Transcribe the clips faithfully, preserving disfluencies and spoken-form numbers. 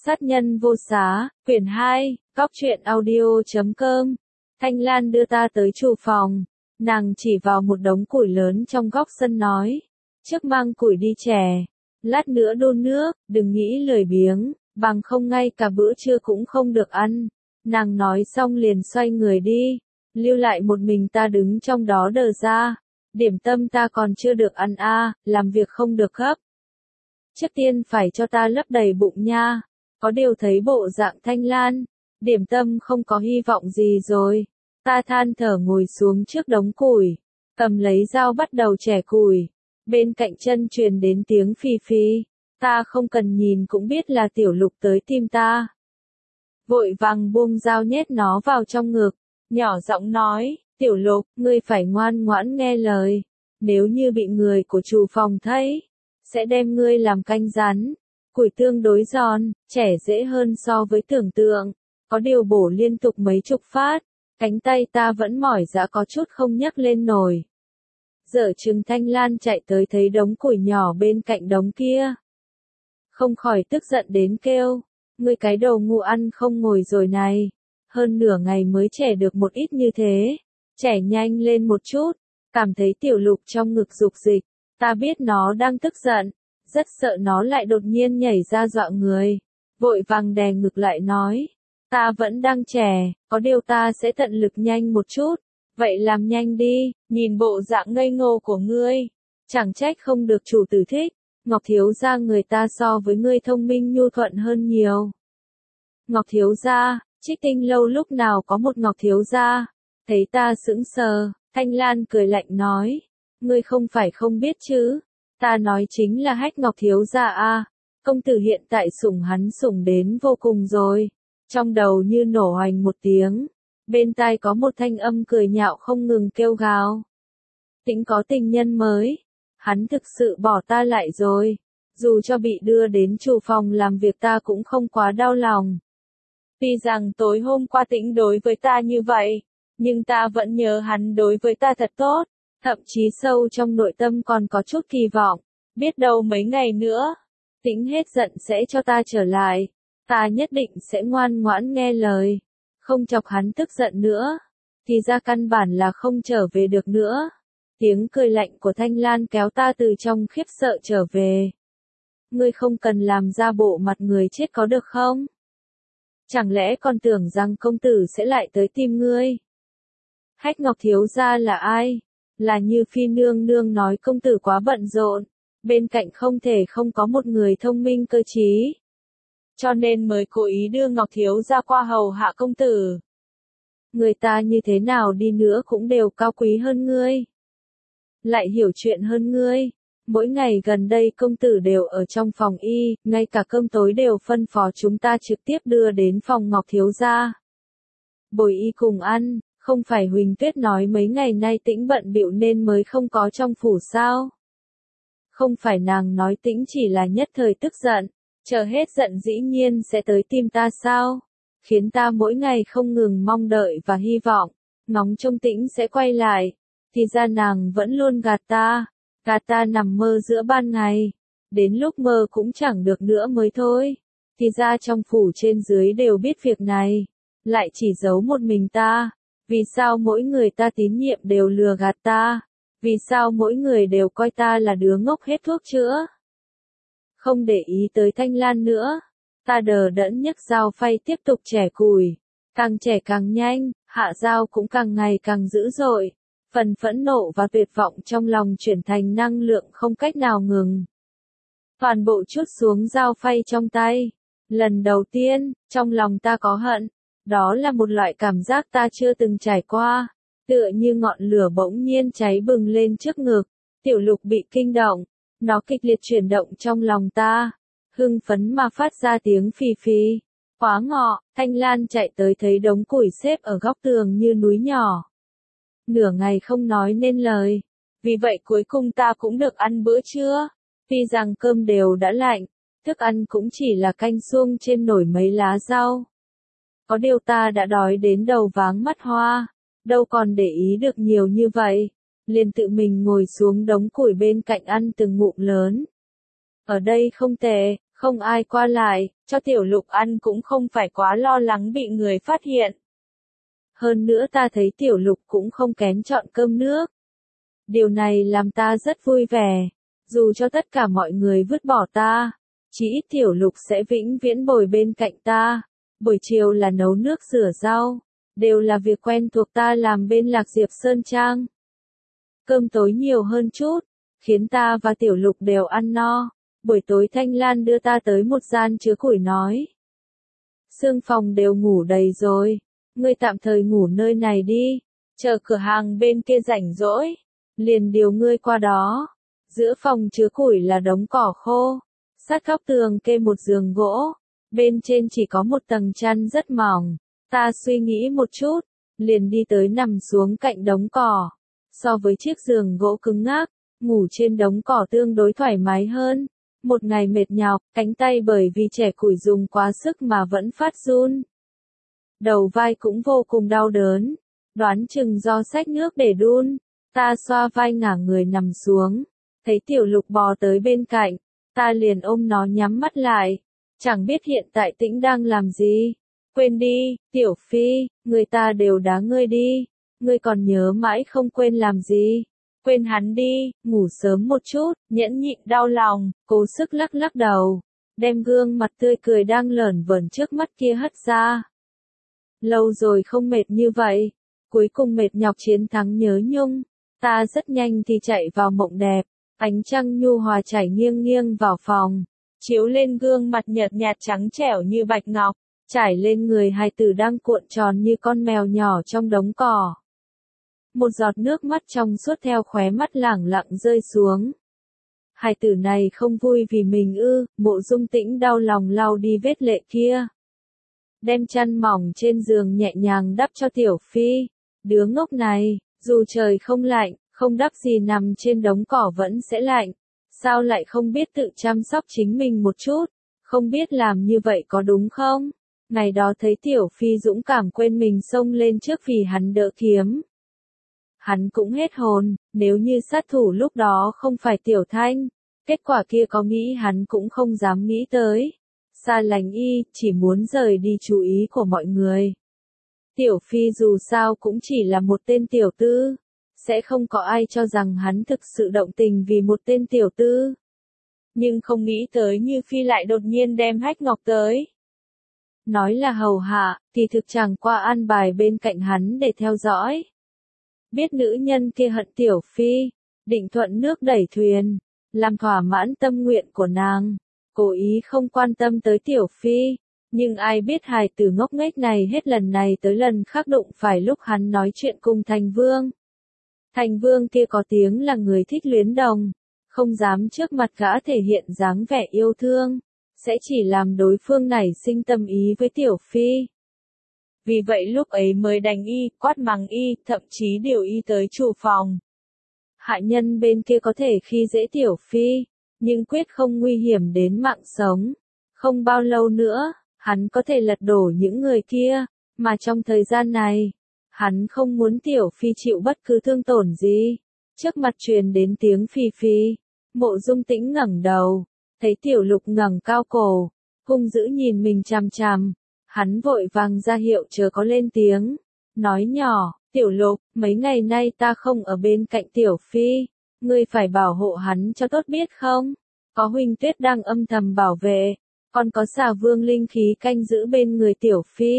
Sát nhân vô xá, quyển hai, góc truyện audio chấm com. Thanh Lan đưa ta tới chủ phòng. Nàng chỉ vào một đống củi lớn trong góc sân nói. Trước mang củi đi chè. Lát nữa đun nước, đừng nghĩ lười biếng, bằng không ngay cả bữa trưa cũng không được ăn. Nàng nói xong liền xoay người đi. Lưu lại một mình ta đứng trong đó đờ ra. Điểm tâm ta còn chưa được ăn a, à, làm việc không được gấp. Trước tiên phải cho ta lấp đầy bụng nha. Có điều thấy bộ dạng Thanh Lan, điểm tâm không có hy vọng gì rồi. Ta than thở ngồi xuống trước đống củi, cầm lấy dao bắt đầu chẻ củi. Bên cạnh chân truyền đến tiếng phì phì, ta không cần nhìn cũng biết là Tiểu Lục tới tìm ta. Vội vàng buông dao nhét nó vào trong ngực, nhỏ giọng nói, Tiểu Lục, ngươi phải ngoan ngoãn nghe lời. Nếu như bị người của chủ phòng thấy, sẽ đem ngươi làm canh rắn. Củi tương đối giòn, chẻ dễ hơn so với tưởng tượng. Có điều bổ liên tục mấy chục phát, cánh tay ta vẫn mỏi rã có chút không nhấc lên nổi. Dở chừng Thanh Lan chạy tới thấy đống củi nhỏ bên cạnh đống kia. Không khỏi tức giận đến kêu, ngươi cái đầu ngu ăn không ngồi rồi này. Hơn nửa ngày mới chẻ được một ít như thế. Chẻ nhanh lên một chút, cảm thấy Tiểu Lục trong ngực rục dịch. Ta biết nó đang tức giận. Rất sợ nó lại đột nhiên nhảy ra dọa người. Vội vàng đè ngực lại nói. Ta vẫn đang chẻ, có điều ta sẽ tận lực nhanh một chút. Vậy làm nhanh đi, nhìn bộ dạng ngây ngô của ngươi. Chẳng trách không được chủ tử thích. Ngọc thiếu gia người ta so với ngươi thông minh nhu thuận hơn nhiều. Ngọc thiếu gia, Trích Tinh lâu lúc nào có một Ngọc thiếu gia. Thấy ta sững sờ, Thanh Lan cười lạnh nói. Ngươi không phải không biết chứ. Ta nói chính là Hách Ngọc thiếu gia a, công tử hiện tại sủng hắn sủng đến vô cùng rồi. Trong đầu như nổ hoành một tiếng, bên tai có một thanh âm cười nhạo không ngừng kêu gào. Tĩnh có tình nhân mới, hắn thực sự bỏ ta lại rồi, dù cho bị đưa đến chủ phòng làm việc ta cũng không quá đau lòng. Tuy rằng tối hôm qua Tĩnh đối với ta như vậy, nhưng ta vẫn nhớ hắn đối với ta thật tốt. Thậm chí sâu trong nội tâm còn có chút kỳ vọng, biết đâu mấy ngày nữa, Tĩnh hết giận sẽ cho ta trở lại, ta nhất định sẽ ngoan ngoãn nghe lời, không chọc hắn tức giận nữa, thì ra căn bản là không trở về được nữa. Tiếng cười lạnh của Thanh Lan kéo ta từ trong khiếp sợ trở về. Ngươi không cần làm ra bộ mặt người chết có được không? Chẳng lẽ còn tưởng rằng công tử sẽ lại tới tìm ngươi? Hách Ngọc thiếu gia là ai? Là Như Phi nương nương nói công tử quá bận rộn, bên cạnh không thể không có một người thông minh cơ trí. Cho nên mới cố ý đưa Ngọc thiếu gia qua hầu hạ công tử. Người ta như thế nào đi nữa cũng đều cao quý hơn ngươi. Lại hiểu chuyện hơn ngươi. Mỗi ngày gần đây công tử đều ở trong phòng y, ngay cả cơm tối đều phân phó chúng ta trực tiếp đưa đến phòng Ngọc thiếu gia. Bồi y cùng ăn. Không phải Huỳnh Tuyết nói mấy ngày nay Tĩnh bận bịu nên mới không có trong phủ sao? Không phải nàng nói Tĩnh chỉ là nhất thời tức giận, chờ hết giận dĩ nhiên sẽ tới tìm ta sao? Khiến ta mỗi ngày không ngừng mong đợi và hy vọng, ngóng trông Tĩnh sẽ quay lại. Thì ra nàng vẫn luôn gạt ta, gạt ta nằm mơ giữa ban ngày. Đến lúc mơ cũng chẳng được nữa mới thôi. Thì ra trong phủ trên dưới đều biết việc này, lại chỉ giấu một mình ta. Vì sao mỗi người ta tín nhiệm đều lừa gạt ta? Vì sao mỗi người đều coi ta là đứa ngốc hết thuốc chữa? Không để ý tới Thanh Lan nữa, ta đờ đẫn nhấc dao phay tiếp tục chẻ củi. Càng chẻ càng nhanh, hạ dao cũng càng ngày càng dữ dội. Phần phẫn nộ và tuyệt vọng trong lòng chuyển thành năng lượng không cách nào ngừng. Toàn bộ trút xuống dao phay trong tay. Lần đầu tiên, trong lòng ta có hận. Đó là một loại cảm giác ta chưa từng trải qua, tựa như ngọn lửa bỗng nhiên cháy bừng lên trước ngực. Tiểu Lục bị kinh động, nó kịch liệt chuyển động trong lòng ta, hưng phấn mà phát ra tiếng phì phì. Quá ngọ, Thanh Lan chạy tới thấy đống củi xếp ở góc tường như núi nhỏ. Nửa ngày không nói nên lời, vì vậy cuối cùng ta cũng được ăn bữa trưa. Tuy rằng cơm đều đã lạnh, thức ăn cũng chỉ là canh suông trên nồi mấy lá rau. Có điều ta đã đói đến đầu váng mắt hoa, đâu còn để ý được nhiều như vậy, liền tự mình ngồi xuống đống củi bên cạnh ăn từng ngụm lớn. Ở đây không tệ, Không ai qua lại, cho Tiểu Lục ăn cũng không phải quá lo lắng bị người phát hiện. Hơn nữa ta thấy Tiểu Lục cũng không kén chọn cơm nước. Điều này làm ta rất vui vẻ. Dù cho tất cả mọi người vứt bỏ ta, chỉ ít Tiểu Lục sẽ vĩnh viễn bồi bên cạnh ta. Buổi chiều là nấu nước rửa rau, đều là việc quen thuộc ta làm bên Lạc Diệp Sơn Trang. Cơm tối nhiều hơn chút, khiến ta và Tiểu Lục đều ăn no. Buổi tối Thanh Lan đưa ta tới một gian chứa củi nói. Sương phòng đều ngủ đầy rồi, ngươi tạm thời ngủ nơi này đi, chờ cửa hàng bên kia rảnh rỗi, liền điều ngươi qua đó. Giữa phòng chứa củi là đống cỏ khô, sát góc tường kê một giường gỗ, bên trên chỉ có một tầng chăn rất mỏng. Ta suy nghĩ một chút, liền đi tới nằm xuống cạnh đống cỏ. So với chiếc giường gỗ cứng ngắc, ngủ trên đống cỏ tương đối thoải mái hơn. Một ngày mệt nhọc, cánh tay bởi vì trẻ củi dùng quá sức mà vẫn phát run. Đầu vai cũng vô cùng đau đớn, đoán chừng do xách nước để đun. Ta xoa vai ngả người nằm xuống, thấy Tiểu Lục bò tới bên cạnh, ta liền ôm nó nhắm mắt lại. Chẳng biết hiện tại Tĩnh đang làm gì. Quên đi, Tiểu Phi, người ta đều đá ngươi đi, ngươi còn nhớ mãi không quên làm gì. Quên hắn đi, ngủ sớm một chút, nhẫn nhịn đau lòng, cố sức lắc lắc đầu, đem gương mặt tươi cười đang lởn vởn trước mắt kia hất ra. Lâu rồi không mệt như vậy, cuối cùng mệt nhọc chiến thắng nhớ nhung, ta rất nhanh thì chạy vào mộng đẹp, ánh trăng nhu hòa chảy nghiêng nghiêng vào phòng, chiếu lên gương mặt nhợt nhạt trắng trẻo như bạch ngọc, trải lên người hài tử đang cuộn tròn như con mèo nhỏ trong đống cỏ. Một giọt nước mắt trong suốt theo khóe mắt lẳng lặng rơi xuống. Hài tử này không vui vì mình ư? Mộ Dung Tĩnh đau lòng lau đi vết lệ kia. Đem chăn mỏng trên giường nhẹ nhàng đắp cho Tiểu Phi. Đứa ngốc này, dù trời không lạnh, không đắp gì nằm trên đống cỏ vẫn sẽ lạnh. Sao lại không biết tự chăm sóc chính mình một chút? Không biết làm như vậy có đúng không? Ngày đó thấy Tiểu Phi dũng cảm quên mình xông lên trước vì hắn đỡ kiếm. Hắn cũng hết hồn, nếu như sát thủ lúc đó không phải Tiểu Thanh, kết quả kia có nghĩ hắn cũng không dám nghĩ tới. Xa lánh y, chỉ muốn rời đi chú ý của mọi người. Tiểu Phi dù sao cũng chỉ là một tên tiểu tư, sẽ không có ai cho rằng hắn thực sự động tình vì một tên tiểu tư. Nhưng không nghĩ tới Như Phi lại đột nhiên đem Hách Ngọc tới. Nói là hầu hạ, thì thực chẳng qua an bài bên cạnh hắn để theo dõi. Biết nữ nhân kia hận Tiểu Phi, định thuận nước đẩy thuyền, làm thỏa mãn tâm nguyện của nàng, cố ý không quan tâm tới Tiểu Phi, nhưng ai biết hài tử ngốc nghếch này hết lần này tới lần khác đụng phải lúc hắn nói chuyện cùng Thành Vương. Thành Vương kia có tiếng là người thích luyến đồng, không dám trước mặt gã thể hiện dáng vẻ yêu thương, sẽ chỉ làm đối phương nảy sinh tâm ý với Tiểu Phi. Vì vậy lúc ấy mới đánh y, quát mắng y, thậm chí điều y tới chủ phòng. Hạ nhân bên kia có thể khi dễ Tiểu Phi, nhưng quyết không nguy hiểm đến mạng sống. Không bao lâu nữa, hắn có thể lật đổ những người kia, mà trong thời gian này, hắn không muốn Tiểu Phi chịu bất cứ thương tổn gì. Trước mặt truyền đến tiếng phì phì, Mộ Dung Tĩnh ngẩng đầu, thấy Tiểu Lục ngẩng cao cổ, hung dữ nhìn mình chằm chằm. Hắn vội vàng ra hiệu chờ có lên tiếng, nói nhỏ, Tiểu Lục, mấy ngày nay ta không ở bên cạnh Tiểu Phi, ngươi phải bảo hộ hắn cho tốt biết không? Có Huỳnh Tuyết đang âm thầm bảo vệ, còn có Xà Vương linh khí canh giữ bên người Tiểu Phi.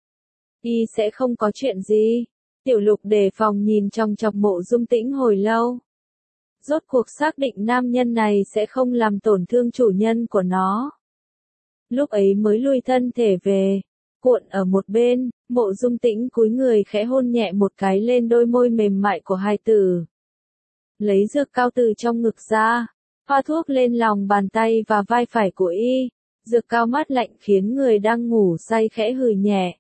Y sẽ không có chuyện gì. Tiểu Lục đề phòng nhìn trong chọc Mộ Dung Tĩnh hồi lâu. Rốt cuộc xác định nam nhân này sẽ không làm tổn thương chủ nhân của nó. Lúc ấy mới lui thân thể về, cuộn ở một bên, Mộ Dung Tĩnh cúi người khẽ hôn nhẹ một cái lên đôi môi mềm mại của hài tử. Lấy dược cao từ trong ngực ra, thoa thuốc lên lòng bàn tay và vai phải của y, dược cao mát lạnh khiến người đang ngủ say khẽ hừ nhẹ.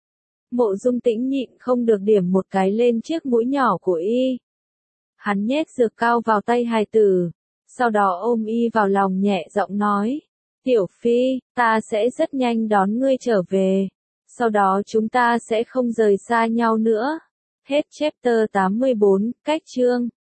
Mộ Dung Tĩnh nhịn không được điểm một cái lên chiếc mũi nhỏ của y. Hắn nhét dược cao vào tay hài tử, sau đó ôm y vào lòng nhẹ giọng nói. Tiểu Phi, ta sẽ rất nhanh đón ngươi trở về. Sau đó chúng ta sẽ không rời xa nhau nữa. Hết chapter tám mươi bốn, cách chương.